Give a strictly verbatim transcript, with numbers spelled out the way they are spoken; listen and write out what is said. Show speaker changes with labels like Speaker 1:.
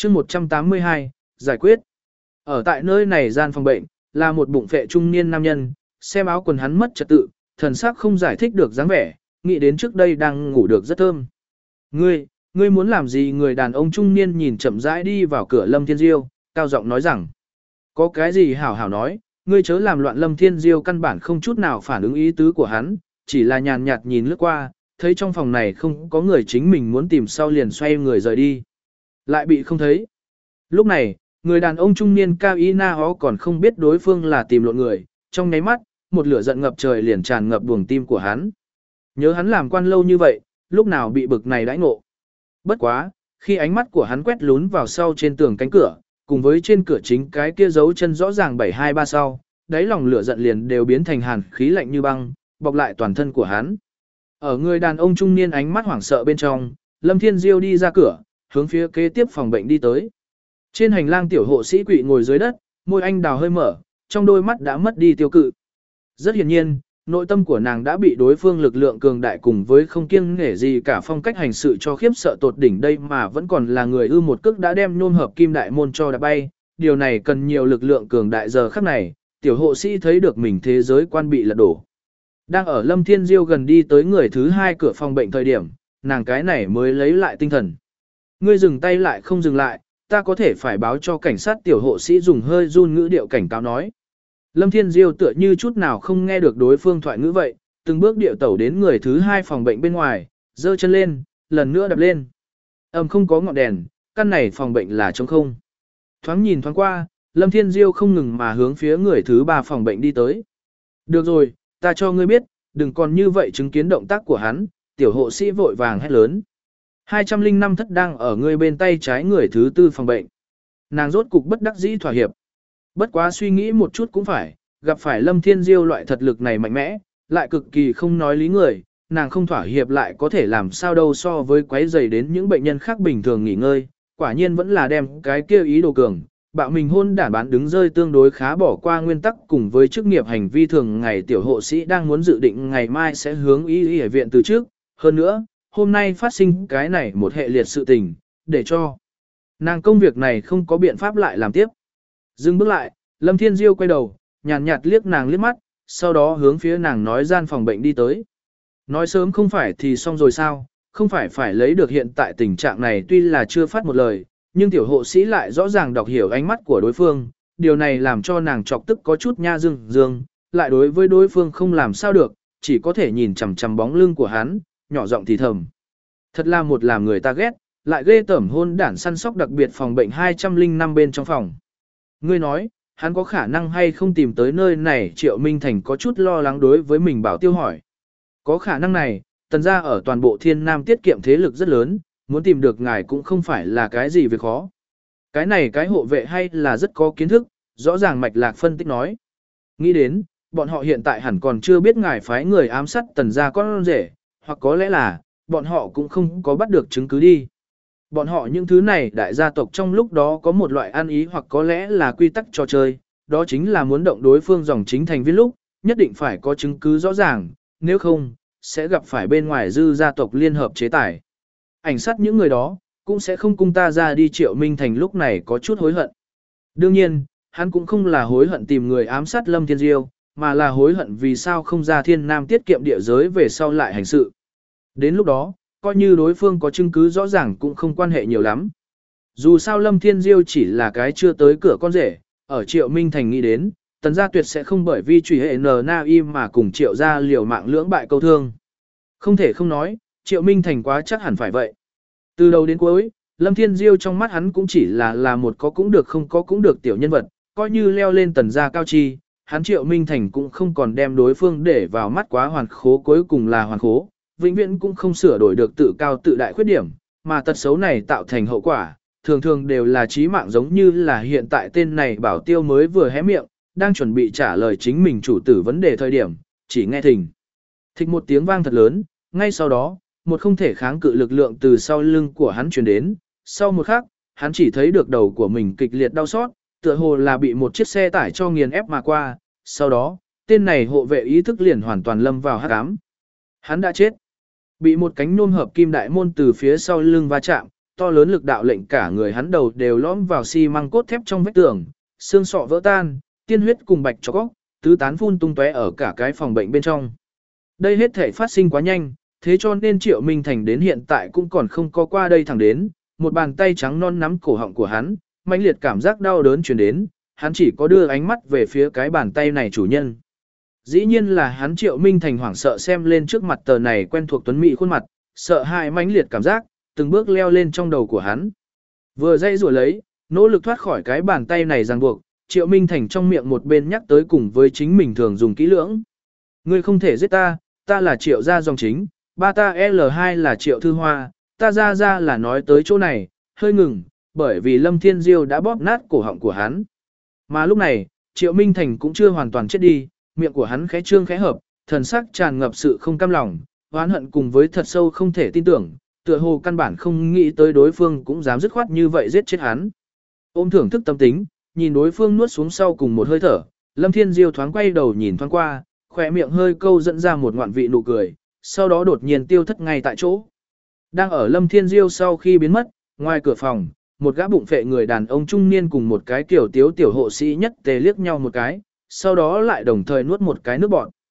Speaker 1: chương một trăm tám mươi hai, giải quyết. Ở tại nơi này gian phòng bệnh, là một bụng phệ trung niên nam nhân, xem áo quần hắn mất trật tự, thần sắc không giải thích được dáng vẻ, nghĩ đến trước đây đang ngủ được rất thơm. Ngươi, ngươi muốn làm gì? Người đàn ông trung niên nhìn chậm rãi đi vào cửa Lâm Thiên Diêu, cao giọng nói rằng. Có cái gì hảo hảo nói, ngươi chớ làm loạn. Lâm Thiên Diêu căn bản không chút nào phản ứng ý tứ của hắn, chỉ là nhàn nhạt nhìn lướt qua, thấy trong phòng này không có người chính mình muốn tìm sau liền xoay người rời đi. Lại bị không thấy. Lúc này, người đàn ông trung niên cao y na hó còn không biết đối phương là tìm lộn người, trong nháy mắt, một lửa giận ngập trời liền tràn ngập buồng tim của hắn. Nhớ hắn làm quan lâu như vậy, lúc nào bị bực này đãi ngộ. Bất quá, khi ánh mắt của hắn quét lún vào sau trên tường cánh cửa, cùng với trên cửa chính cái kia dấu chân rõ ràng bảy hai ba sau, đáy lòng lửa giận liền đều biến thành hàn khí lạnh như băng, bọc lại toàn thân của hắn. Ở người đàn ông trung niên ánh mắt hoảng sợ bên trong, Lâm Thiên Diêu đi ra cửa, hướng phía kế tiếp phòng bệnh đi tới. Trên hành lang tiểu hộ sĩ quỵ ngồi dưới đất, môi anh đào hơi mở, trong đôi mắt đã mất đi tiêu cự. Rất hiển nhiên, nội tâm của nàng đã bị đối phương lực lượng cường đại cùng với không kiêng nể gì cả phong cách hành sự cho khiếp sợ tột đỉnh, đây mà vẫn còn là người ư một cước đã đem nhôm hợp kim đại môn cho đạp bay. Điều này cần nhiều lực lượng cường đại. Giờ khắc này, tiểu hộ sĩ thấy được mình thế giới quan bị lật đổ. Đang ở Lâm Thiên Diêu gần đi tới người thứ hai cửa phòng bệnh thời điểm, nàng cái này mới lấy lại tinh thần. Ngươi dừng tay lại. Không dừng lại, ta có thể phải báo cho cảnh sát. Tiểu hộ sĩ dùng hơi run ngữ điệu cảnh cáo nói. Lâm Thiên Diêu tựa như chút nào không nghe được đối phương thoại ngữ vậy, từng bước điệu tẩu đến người thứ hai phòng bệnh bên ngoài, giơ chân lên, lần nữa đập lên. Âm không có ngọn đèn, căn này phòng bệnh là trống không. Thoáng nhìn thoáng qua, Lâm Thiên Diêu không ngừng mà hướng phía người thứ ba phòng bệnh đi tới. Được rồi, ta cho ngươi biết, đừng còn như vậy chứng kiến động tác của hắn. Tiểu hộ sĩ vội vàng hét lớn. hai trăm lẻ năm thất đang ở ngươi bên tay trái người thứ tư phòng bệnh. Nàng rốt cục bất đắc dĩ thỏa hiệp. Bất quá suy nghĩ một chút cũng phải, gặp phải Lâm Thiên Diêu loại thật lực này mạnh mẽ, lại cực kỳ không nói lý người, nàng không thỏa hiệp lại có thể làm sao đâu. So với quấy rầy đến những bệnh nhân khác bình thường nghỉ ngơi, quả nhiên vẫn là đem cái kia ý đồ cường, bạo mình hôn đản bán đứng rơi tương đối khá, bỏ qua nguyên tắc cùng với chức nghiệp hành vi thường ngày. Tiểu hộ sĩ đang muốn dự định ngày mai sẽ hướng y y viện từ trước, hơn nữa, hôm nay phát sinh cái này một hệ liệt sự tình, để cho nàng công việc này không có biện pháp lại làm tiếp. Dừng bước lại, Lâm Thiên Diêu quay đầu, nhàn nhạt liếc nàng liếc mắt, sau đó hướng phía nàng nói gian phòng bệnh đi tới. Nói sớm không phải thì xong rồi sao, không phải phải lấy được hiện tại tình trạng này. Tuy là chưa phát một lời, nhưng tiểu hộ sĩ lại rõ ràng đọc hiểu ánh mắt của đối phương, điều này làm cho nàng chọc tức có chút nha dương dương, lại đối với đối phương không làm sao được, chỉ có thể nhìn chằm chằm bóng lưng của hắn, nhỏ giọng thì thầm. Thật là một làm người ta ghét, lại ghê tởm hôn đản săn sóc. Đặc biệt phòng bệnh hai trăm lẻ năm bên trong phòng. Ngươi nói, hắn có khả năng hay không tìm tới nơi này? Triệu Minh Thành có chút lo lắng đối với mình Bảo Tiêu hỏi. Có khả năng này, tần gia ở toàn bộ Thiên Nam tiết kiệm thế lực rất lớn, muốn tìm được ngài cũng không phải là cái gì việc khó. Cái này cái hộ vệ hay là rất có kiến thức, rõ ràng mạch lạc phân tích nói. Nghĩ đến, bọn họ hiện tại hẳn còn chưa biết ngài phái người ám sát tần gia con rể, hoặc có lẽ là, bọn họ cũng không có bắt được chứng cứ đi. Bọn họ những thứ này đại gia tộc trong lúc đó có một loại ăn ý, hoặc có lẽ là quy tắc trò chơi, đó chính là muốn động đối phương dòng chính thành viên lúc, nhất định phải có chứng cứ rõ ràng, nếu không, sẽ gặp phải bên ngoài dư gia tộc liên hợp chế tài. Ảnh sát những người đó, cũng sẽ không cung ta ra đi. Triệu Minh Thành lúc này có chút hối hận. Đương nhiên, hắn cũng không là hối hận tìm người ám sát Lâm Thiên Diêu, mà là hối hận vì sao không ra Thiên Nam tiết kiệm địa giới về sau lại hành sự. Đến lúc đó, coi như đối phương có chứng cứ rõ ràng cũng không quan hệ nhiều lắm. Dù sao Lâm Thiên Diêu chỉ là cái chưa tới cửa con rể, ở Triệu Minh Thành nghĩ đến, tần gia tuyệt sẽ không bởi vì truy hệ n na im mà cùng Triệu gia liều mạng lưỡng bại câu thương. Không thể không nói, Triệu Minh Thành quá chắc hẳn phải vậy. Từ đầu đến cuối, Lâm Thiên Diêu trong mắt hắn cũng chỉ là là một có cũng được không có cũng được tiểu nhân vật, coi như leo lên tần gia cao chi, hắn Triệu Minh Thành cũng không còn đem đối phương để vào mắt quá hoàn khố, cuối cùng là hoàn khố, vĩnh viễn cũng không sửa đổi được tự cao tự đại khuyết điểm, mà tật xấu này tạo thành hậu quả, thường thường đều là chí mạng, giống như là hiện tại tên này Bảo Tiêu mới vừa hé miệng, đang chuẩn bị trả lời chính mình chủ tử vấn đề thời điểm, chỉ nghe thình thịch một tiếng vang thật lớn, ngay sau đó, một không thể kháng cự lực lượng từ sau lưng của hắn truyền đến, sau một khắc, hắn chỉ thấy được đầu của mình kịch liệt đau xót, tựa hồ là bị một chiếc xe tải cho nghiền ép mà qua, sau đó, tên này hộ vệ ý thức liền hoàn toàn lâm vào hắc ám. Hắn đã chết. Bị một cánh nôm hợp kim đại môn từ phía sau lưng va chạm, to lớn lực đạo lệnh cả người hắn đầu đều lõm vào xi măng cốt thép trong vách tường, xương sọ vỡ tan, tiên huyết cùng bạch chó góc, tứ tán phun tung tóe ở cả cái phòng bệnh bên trong. Đây hết thể phát sinh quá nhanh, thế cho nên Triệu Minh Thành đến hiện tại cũng còn không có qua đây thẳng đến, một bàn tay trắng non nắm cổ họng của hắn, mãnh liệt cảm giác đau đớn truyền đến, hắn chỉ có đưa ánh mắt về phía cái bàn tay này chủ nhân. Dĩ nhiên là hắn Triệu Minh Thành hoảng sợ xem lên trước mặt tờ này quen thuộc tuấn mỹ khuôn mặt, sợ hãi mãnh liệt cảm giác, từng bước leo lên trong đầu của hắn. Vừa dây rủa lấy, nỗ lực thoát khỏi cái bàn tay này ràng buộc, Triệu Minh Thành trong miệng một bên nhắc tới cùng với chính mình thường dùng kỹ lưỡng. Ngươi không thể giết ta, ta là Triệu gia dòng chính, ba ta L hai là Triệu Thư Hoa, ta ra ra là nói tới chỗ này, hơi ngừng, bởi vì Lâm Thiên Diêu đã bóp nát cổ họng của hắn. Mà lúc này, Triệu Minh Thành cũng chưa hoàn toàn chết đi, miệng của hắn khẽ trương khẽ hợp, thần sắc tràn ngập sự không cam lòng, oán hận cùng với thật sâu không thể tin tưởng, tựa hồ căn bản không nghĩ tới đối phương cũng dám dứt khoát như vậy giết chết hắn. Ôm thưởng thức tâm tính, nhìn đối phương nuốt xuống sau cùng một hơi thở, Lâm Thiên Diêu thoáng quay đầu nhìn thoáng qua, khỏe miệng hơi câu dẫn ra một ngoạn vị nụ cười, sau đó đột nhiên tiêu thất ngay tại chỗ. Đang ở Lâm Thiên Diêu sau khi biến mất, ngoài cửa phòng, một gã bụng phệ người đàn ông trung niên cùng một cái tiểu tiếu tiểu hộ sĩ nhất tề liếc nhau một cái, sau đó lại đồng thời nuốt một cái nước bọt.